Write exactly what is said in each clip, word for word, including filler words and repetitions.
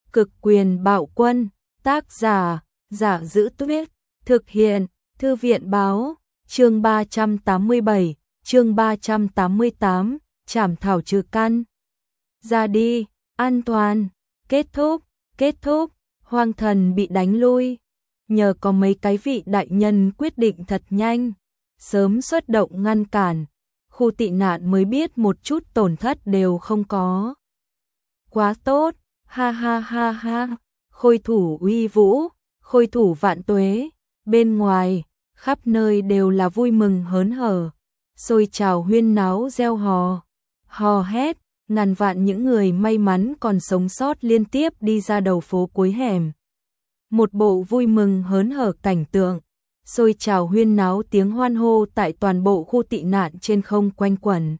Cực quyền bạo quân, tác giả, Giả Giữ Tuyết, thực hiện, Thư viện báo, chương ba trăm tám mươi bảy, chương ba trăm tám mươi tám, trảm thảo trừ căn. Ra đi, an toàn, kết thúc, kết thúc, hoang thần bị đánh lui. Nhờ có mấy cái vị đại nhân quyết định thật nhanh, sớm xuất động ngăn cản, khu tị nạn mới biết một chút tổn thất đều không có. Quá tốt, ha ha ha ha, khôi thủ uy vũ, khôi thủ vạn tuế, bên ngoài, khắp nơi đều là vui mừng hớn hở, xôi trào huyên náo reo hò, hò hét, ngàn vạn những người may mắn còn sống sót liên tiếp đi ra đầu phố cuối hẻm. Một bộ vui mừng hớn hở cảnh tượng, xôi trào huyên náo tiếng hoan hô tại toàn bộ khu tị nạn trên không quanh quẩn.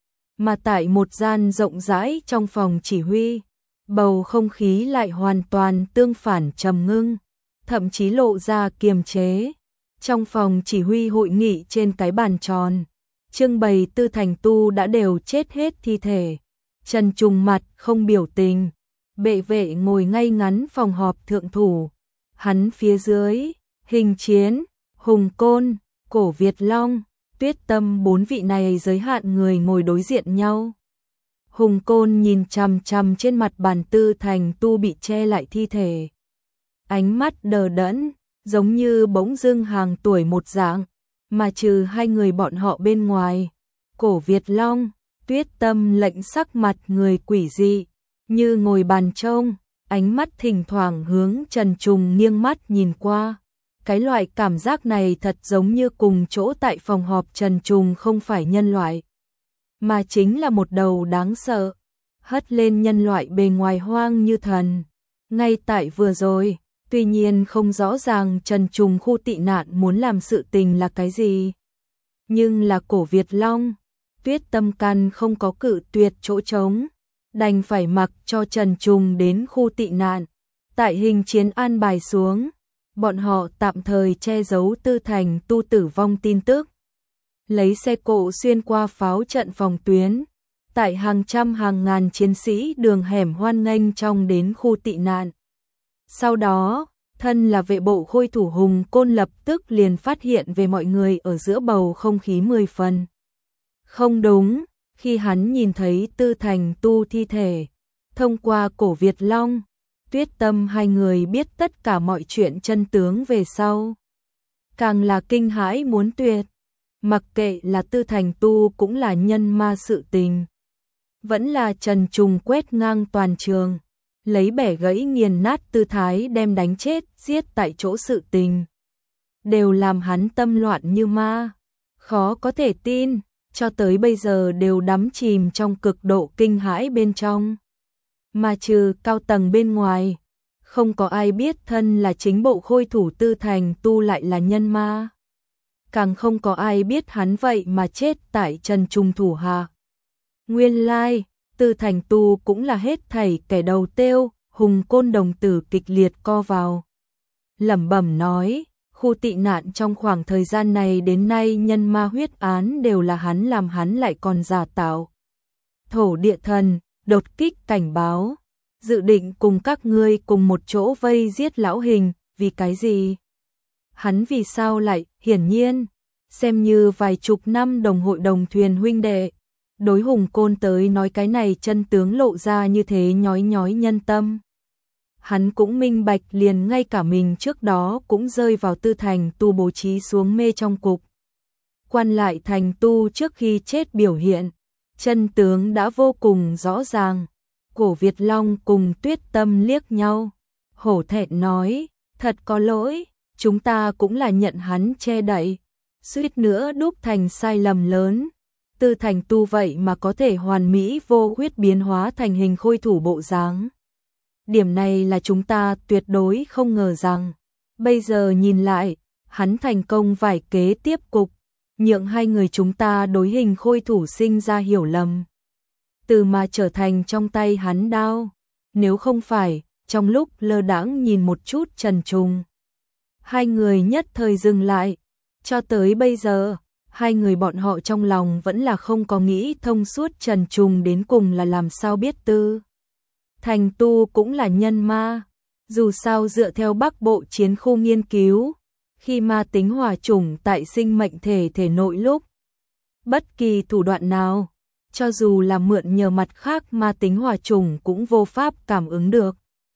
Mà tại một gian rộng rãi trong phòng chỉ huy, bầu không khí lại hoàn toàn tương phản trầm ngưng, thậm chí lộ ra kiềm chế. Trong phòng chỉ huy hội nghị trên cái bàn tròn, trưng bày Tư Thành Tu đã đều chết hết thi thể. Trần Trùng mặt không biểu tình, bệ vệ ngồi ngay ngắn phòng họp thượng thủ. Hắn phía dưới, Hình Chiến, Hùng Côn, Cổ Việt Long, Tuyết Tâm bốn vị này giới hạn người ngồi đối diện nhau. Hùng Côn nhìn chằm chằm trên mặt bàn Tư Thành Tu bị che lại thi thể. Ánh mắt đờ đẫn, giống như bỗng dưng hàng tuổi một dạng, mà trừ hai người bọn họ bên ngoài. Cổ Việt Long, Tuyết Tâm lệnh sắc mặt người quỷ dị, như ngồi bàn trông, ánh mắt thỉnh thoảng hướng Trần Trùng nghiêng mắt nhìn qua. Cái loại cảm giác này thật giống như cùng chỗ tại phòng họp Trần Trùng không phải nhân loại, mà chính là một đầu đáng sợ, hất lên nhân loại bề ngoài hoang như thần. Ngay tại vừa rồi, tuy nhiên không rõ ràng Trần Trùng khu tị nạn muốn làm sự tình là cái gì, nhưng là Cổ Việt Long, Tuyết Tâm căn không có cự tuyệt chỗ trống, đành phải mặc cho Trần Trùng đến khu tị nạn. Tại Hình Chiến an bài xuống, bọn họ tạm thời che giấu Tư Thành Tu tử vong tin tức, lấy xe cộ xuyên qua pháo trận phòng tuyến, tại hàng trăm hàng ngàn chiến sĩ đường hẻm hoan nghênh trong đến khu tị nạn. Sau đó, thân là vệ bộ khôi thủ Hùng Côn lập tức liền phát hiện về mọi người ở giữa bầu không khí mười phần không đúng, khi hắn nhìn thấy Tư Thành Tu thi thể, thông qua Cổ Việt Long, Tuyết Tâm hai người biết tất cả mọi chuyện chân tướng về sau. Càng là kinh hãi muốn tuyệt, mặc kệ là Tư Thành Tu cũng là nhân ma sự tình, vẫn là Trần Trùng quét ngang toàn trường, lấy bẻ gãy nghiền nát tư thái đem đánh chết giết tại chỗ sự tình, đều làm hắn tâm loạn như ma, khó có thể tin, cho tới bây giờ đều đắm chìm trong cực độ kinh hãi bên trong. Mà trừ cao tầng bên ngoài, không có ai biết thân là chính bộ khôi thủ Tư Thành Tu lại là nhân ma. Càng không có ai biết hắn vậy mà chết tại Trần Trùng thủ hạ. Nguyên lai, Tư Thành Tu cũng là hết thảy kẻ đầu tiêu. Hùng Côn đồng tử kịch liệt co vào, lẩm bẩm nói, khu tị nạn trong khoảng thời gian này đến nay nhân ma huyết án đều là hắn làm, hắn lại còn giả tạo. Thổ địa thần, đột kích cảnh báo, dự định cùng các ngươi cùng một chỗ vây giết lão Hình, vì cái gì? Hắn vì sao lại, hiển nhiên, xem như vài chục năm đồng hội đồng thuyền huynh đệ. Đối Hùng Côn tới nói cái này chân tướng lộ ra như thế nhói nhói nhân tâm. Hắn cũng minh bạch liền ngay cả mình trước đó cũng rơi vào Tư Thành Tu bố trí xuống mê trong cục. Quan lại Thành Tu trước khi chết biểu hiện, chân tướng đã vô cùng rõ ràng. Cổ Việt Long cùng Tuyết Tâm liếc nhau, hổ thẹn nói, thật có lỗi, chúng ta cũng là nhận hắn che đậy, suýt nữa đúc thành sai lầm lớn. Tư Thành Tu vậy mà có thể hoàn mỹ vô huyết biến hóa thành hình khôi thủ bộ dáng. Điểm này là chúng ta tuyệt đối không ngờ rằng. Bây giờ nhìn lại, hắn thành công vài kế tiếp cục, nhượng hai người chúng ta đối hình khôi thủ sinh ra hiểu lầm. Từ mà trở thành trong tay hắn đao. Nếu không phải, trong lúc lơ đãng nhìn một chút Trần Trùng, hai người nhất thời dừng lại. Cho tới bây giờ, hai người bọn họ trong lòng vẫn là không có nghĩ thông suốt Trần Trùng đến cùng là làm sao biết Tư Thành Tu cũng là nhân ma. Dù sao dựa theo Bắc Bộ chiến khu nghiên cứu, khi ma tính hòa chủng tại sinh mệnh thể thể nội lúc, bất kỳ thủ đoạn nào, cho dù là mượn nhờ mặt khác ma tính hòa chủng cũng vô pháp cảm ứng được.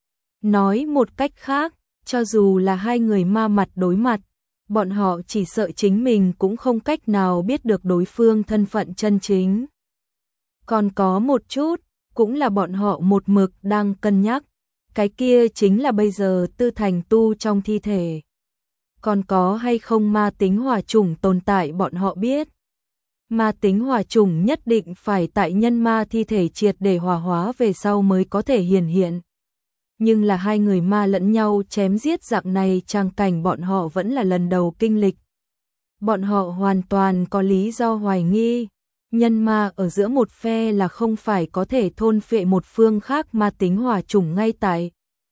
Nói một cách khác, cho dù là hai người ma mặt đối mặt, bọn họ chỉ sợ chính mình cũng không cách nào biết được đối phương thân phận chân chính. Còn có một chút, cũng là bọn họ một mực đang cân nhắc, cái kia chính là bây giờ Tư Thành Tu trong thi thể. Còn có hay không ma tính hòa chủng tồn tại bọn họ biết. Ma tính hòa chủng nhất định phải tại nhân ma thi thể triệt để hòa hóa về sau mới có thể hiển hiện. Nhưng là hai người ma lẫn nhau chém giết dạng này trang cảnh bọn họ vẫn là lần đầu kinh lịch. Bọn họ hoàn toàn có lý do hoài nghi, nhân ma ở giữa một phe là không phải có thể thôn phệ một phương khác ma tính hòa chủng ngay tại.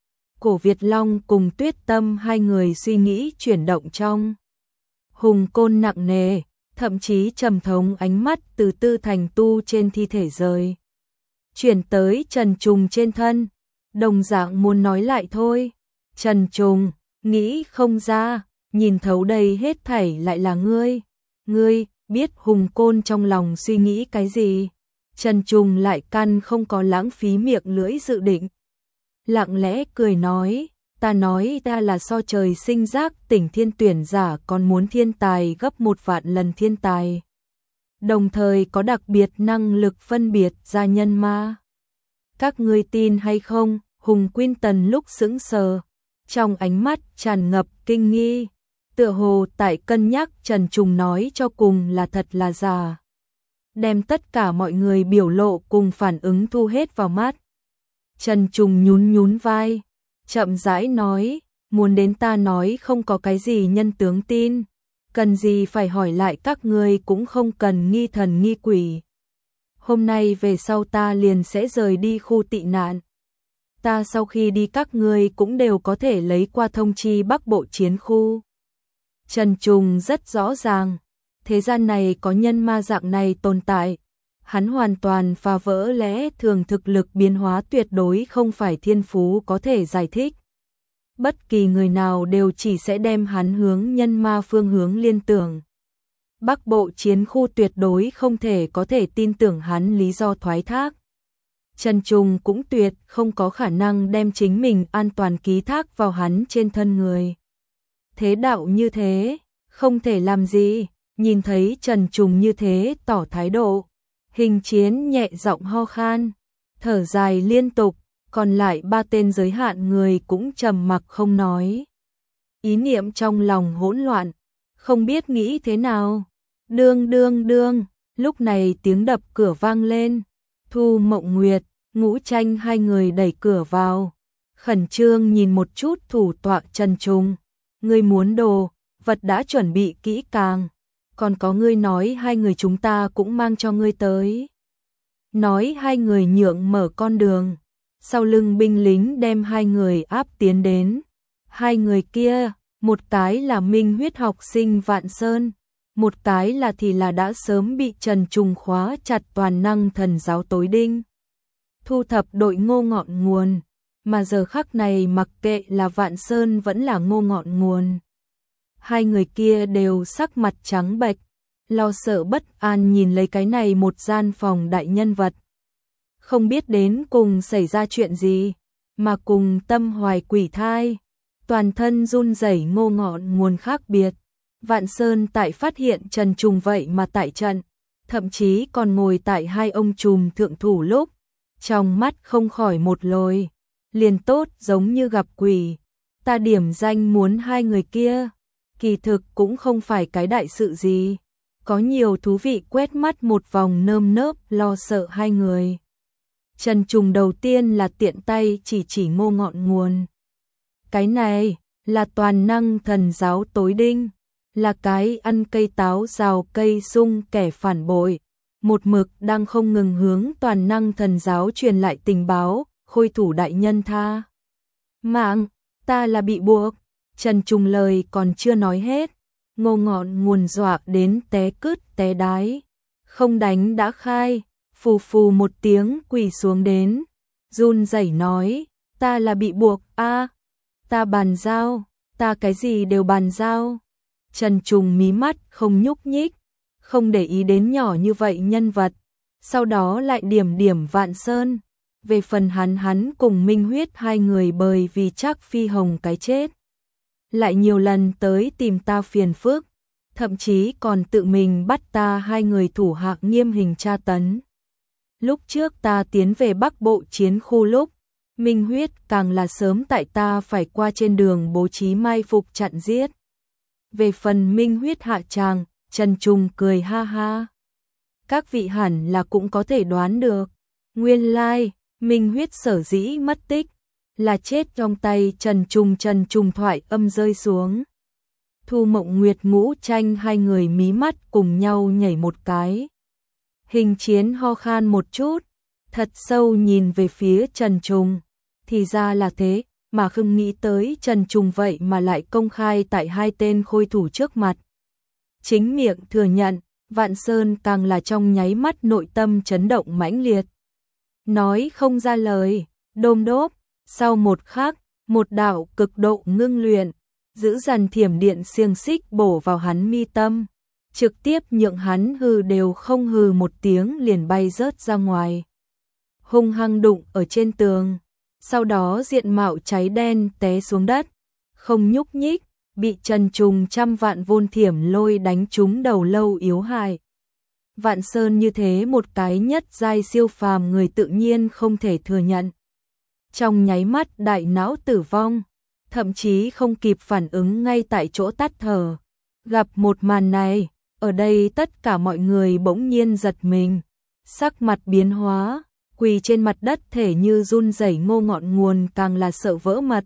Cổ Việt Long cùng Tuyết Tâm hai người suy nghĩ chuyển động trong. Hùng côn nặng nề, thậm chí trầm thống ánh mắt từ Tư Thành Tu trên thi thể rời. Chuyển tới Trần Trùng trên thân, đồng dạng muốn nói lại thôi. Trần Trùng, nghĩ không ra, nhìn thấu đây hết thảy lại là ngươi. Ngươi, biết Hùng Côn trong lòng suy nghĩ cái gì? Trần Trùng lại căn không có lãng phí miệng lưỡi dự định. Lặng lẽ cười nói, ta nói ta là so trời sinh giác tỉnh thiên tuyển giả còn muốn thiên tài gấp một vạn lần thiên tài. Đồng thời có đặc biệt năng lực phân biệt ra nhân ma. Các ngươi tin hay không? Hùng Quyên Tần lúc sững sờ, trong ánh mắt tràn ngập kinh nghi, tựa hồ tại cân nhắc Trần Trùng nói cho cùng là thật là giả. Đem tất cả mọi người biểu lộ cùng phản ứng thu hết vào mắt. Trần Trùng nhún nhún vai, chậm rãi nói, muốn đến ta nói không có cái gì nhân tướng tin, cần gì phải hỏi lại các ngươi cũng không cần nghi thần nghi quỷ. Hôm nay về sau ta liền sẽ rời đi khu tị nạn. Ta sau khi đi các ngươi cũng đều có thể lấy qua thông chi Bắc Bộ chiến khu. Trần Trùng rất rõ ràng, thế gian này có nhân ma dạng này tồn tại. Hắn hoàn toàn phá vỡ lẽ thường thực lực biến hóa tuyệt đối không phải thiên phú có thể giải thích. Bất kỳ người nào đều chỉ sẽ đem hắn hướng nhân ma phương hướng liên tưởng. Bắc Bộ chiến khu tuyệt đối không thể có thể tin tưởng hắn lý do thoái thác. Trần Trùng cũng tuyệt không có khả năng đem chính mình an toàn ký thác vào hắn trên thân người. Thế đạo như thế, không thể làm gì, nhìn thấy Trần Trùng như thế tỏ thái độ. Hình Chiến nhẹ giọng ho khan, thở dài liên tục, còn lại ba tên giới hạn người cũng trầm mặc không nói. Ý niệm trong lòng hỗn loạn, không biết nghĩ thế nào. Đương đương đương, lúc này tiếng đập cửa vang lên. Thu Mộng Nguyệt, Ngũ Tranh hai người đẩy cửa vào. Khẩn trương nhìn một chút thủ tọa Trần Trùng. Ngươi muốn đồ, vật đã chuẩn bị kỹ càng. Còn có ngươi nói hai người chúng ta cũng mang cho ngươi tới. Nói hai người nhượng mở con đường. Sau lưng binh lính đem hai người áp tiến đến. Hai người kia, một cái là Minh huyết học sinh Vạn Sơn. Một cái là thì là đã sớm bị Trần Trùng khóa chặt toàn năng thần giáo tối đinh. Thu thập đội Ngô Ngọn Nguồn, mà giờ khắc này mặc kệ là Vạn Sơn vẫn là Ngô Ngọn Nguồn. Hai người kia đều sắc mặt trắng bệch, lo sợ bất an nhìn lấy cái này một gian phòng đại nhân vật. Không biết đến cùng xảy ra chuyện gì, mà cùng tâm hoài quỷ thai, toàn thân run rẩy Ngô Ngọn Nguồn khác biệt. Vạn Sơn tại phát hiện Trần Trùng vậy mà tại trận, thậm chí còn ngồi tại hai ông trùm thượng thủ lúc, trong mắt không khỏi một lồi, liền tốt giống như gặp quỷ. Ta điểm danh muốn hai người kia, kỳ thực cũng không phải cái đại sự gì, có nhiều thú vị quét mắt một vòng nơm nớp lo sợ hai người. Trần Trùng đầu tiên là tiện tay chỉ chỉ Ngô Ngọn Nguồn. Cái này là toàn năng thần giáo tối đinh. Là cái ăn cây táo rào cây sung kẻ phản bội, một mực đang không ngừng hướng toàn năng thần giáo truyền lại tình báo, khôi thủ đại nhân tha mạng, ta là bị buộc. Trần Trùng lời còn chưa nói hết, Ngô Ngọn Nguồn dọa đến té cứt té đái, không đánh đã khai, phù phù một tiếng quỳ xuống đến, run rẩy nói, ta là bị buộc, a, ta bàn giao, ta cái gì đều bàn giao. Trần Trùng mí mắt không nhúc nhích, không để ý đến nhỏ như vậy nhân vật, sau đó lại điểm điểm Vạn Sơn. Về phần hắn hắn cùng Minh Huyết hai người bởi vì Trác Phi Hồng cái chết, lại nhiều lần tới tìm ta phiền phức, thậm chí còn tự mình bắt ta hai người thủ hạ nghiêm hình tra tấn. Lúc trước ta tiến về Bắc Bộ chiến khu lúc, Minh Huyết càng là sớm tại ta phải qua trên đường bố trí mai phục chặn giết. Về phần Minh Huyết hạ tràng, Trần Trùng cười ha ha. Các vị hẳn là cũng có thể đoán được, nguyên lai, Minh Huyết sở dĩ mất tích, là chết trong tay Trần Trùng. Trần Trùng thoại âm rơi xuống. Thu Mộng Nguyệt Ngũ Tranh hai người mí mắt cùng nhau nhảy một cái. Hình Chiến ho khan một chút, thật sâu nhìn về phía Trần Trùng. Thì ra là thế, mà không nghĩ tới Trần Trùng vậy mà lại công khai tại hai tên khôi thủ trước mặt. Chính miệng thừa nhận, Vạn Sơn càng là trong nháy mắt nội tâm chấn động mãnh liệt. Nói không ra lời, đôm đốp, sau một khắc, một đạo cực độ ngưng luyện, giữ dằn thiểm điện xiềng xích bổ vào hắn mi tâm, trực tiếp nhượng hắn hừ đều không hừ một tiếng liền bay rớt ra ngoài. Hung hăng đụng ở trên tường, sau đó diện mạo cháy đen té xuống đất, không nhúc nhích, bị Trần Trùng trăm vạn vôn thiểm lôi đánh trúng đầu lâu yếu hại. Vạn Sơn như thế một cái nhất giai siêu phàm người tự nhiên không thể thừa nhận. Trong nháy mắt đại não tử vong, thậm chí không kịp phản ứng ngay tại chỗ tắt thở. Gặp một màn này, ở đây tất cả mọi người bỗng nhiên giật mình, sắc mặt biến hóa, quỳ trên mặt đất thể như run rẩy. Ngô Ngọn Nguồn càng là sợ vỡ mật,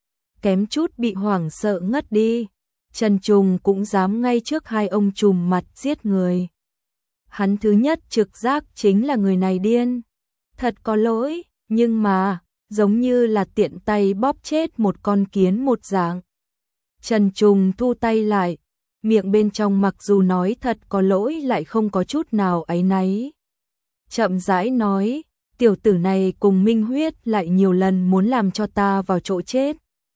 kém chút bị hoảng sợ ngất đi. Trần Trùng cũng dám ngay trước hai ông trùm mặt giết người. Hắn thứ nhất trực giác chính là người này điên. Thật có lỗi, nhưng mà, giống như là tiện tay bóp chết một con kiến một dạng. Trần Trùng thu tay lại, miệng bên trong mặc dù nói thật có lỗi lại không có chút nào áy náy. Chậm rãi nói, tiểu tử này cùng Minh Huyết lại nhiều lần muốn làm cho ta vào chỗ chết.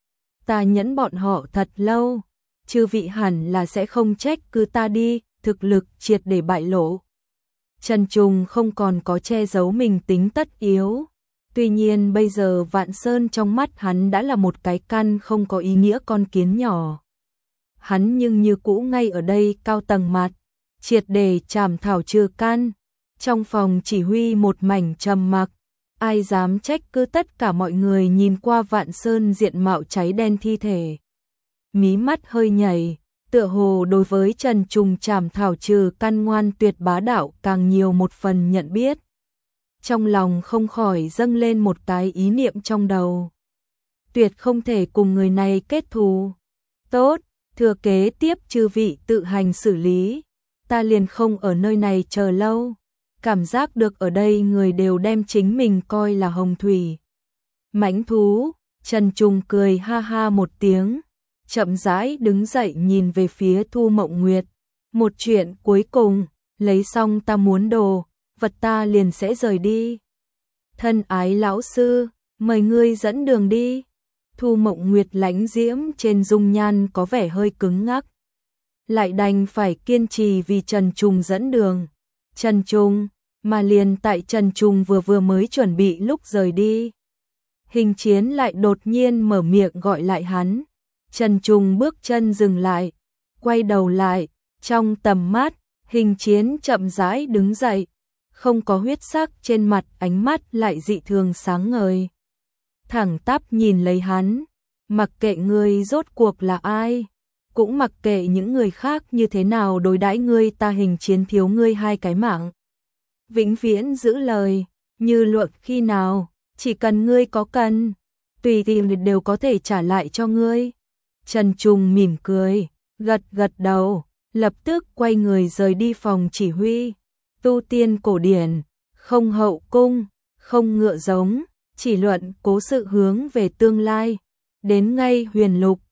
Ta nhẫn bọn họ thật lâu, chư vị hẳn là sẽ không trách cứ ta đi, thực lực triệt để bại lộ. Trần Trùng không còn có che giấu mình tính tất yếu. Tuy nhiên bây giờ Vạn Sơn trong mắt hắn đã là một cái căn không có ý nghĩa con kiến nhỏ. Hắn nhưng như cũ ngay ở đây cao tầng mặt, triệt để chảm thảo trừ căn. Trong phòng chỉ huy một mảnh trầm mặc, ai dám trách cứ tất cả mọi người nhìn qua Vạn Sơn diện mạo cháy đen thi thể. Mí mắt hơi nhảy, tựa hồ đối với Trần Trùng chảm thảo trừ căn ngoan tuyệt bá đạo càng nhiều một phần nhận biết. Trong lòng không khỏi dâng lên một cái ý niệm trong đầu. Tuyệt không thể cùng người này kết thù. Tốt, thừa kế tiếp chư vị tự hành xử lý. Ta liền không ở nơi này chờ lâu. Cảm giác được ở đây người đều đem chính mình coi là hồng thủy. Mãnh thú, Trần Trùng cười ha ha một tiếng, chậm rãi đứng dậy nhìn về phía Thu Mộng Nguyệt. Một chuyện cuối cùng, lấy xong ta muốn đồ, vật ta liền sẽ rời đi. Thân ái lão sư, mời ngươi dẫn đường đi. Thu Mộng Nguyệt lãnh diễm trên dung nhan có vẻ hơi cứng ngắc, lại đành phải kiên trì vì Trần Trùng dẫn đường. Trần Trùng, mà liền tại Trần Trùng vừa vừa mới chuẩn bị lúc rời đi, Hình Chiến lại đột nhiên mở miệng gọi lại hắn. Trần Trùng bước chân dừng lại, quay đầu lại, trong tầm mắt, Hình Chiến chậm rãi đứng dậy, không có huyết sắc trên mặt, ánh mắt lại dị thường sáng ngời. Thẳng tắp nhìn lấy hắn, mặc kệ ngươi rốt cuộc là ai, cũng mặc kệ những người khác như thế nào đối đãi ngươi, ta Hình Chiến thiếu ngươi hai cái mạng. Vĩnh viễn giữ lời, như luận khi nào, chỉ cần ngươi có cần, tùy tìm đều có thể trả lại cho ngươi. Trần Trùng mỉm cười, gật gật đầu, lập tức quay người rời đi phòng chỉ huy. Tu tiên cổ điển, không hậu cung, không ngựa giống, chỉ luận cố sự hướng về tương lai. Đến ngay huyền lục,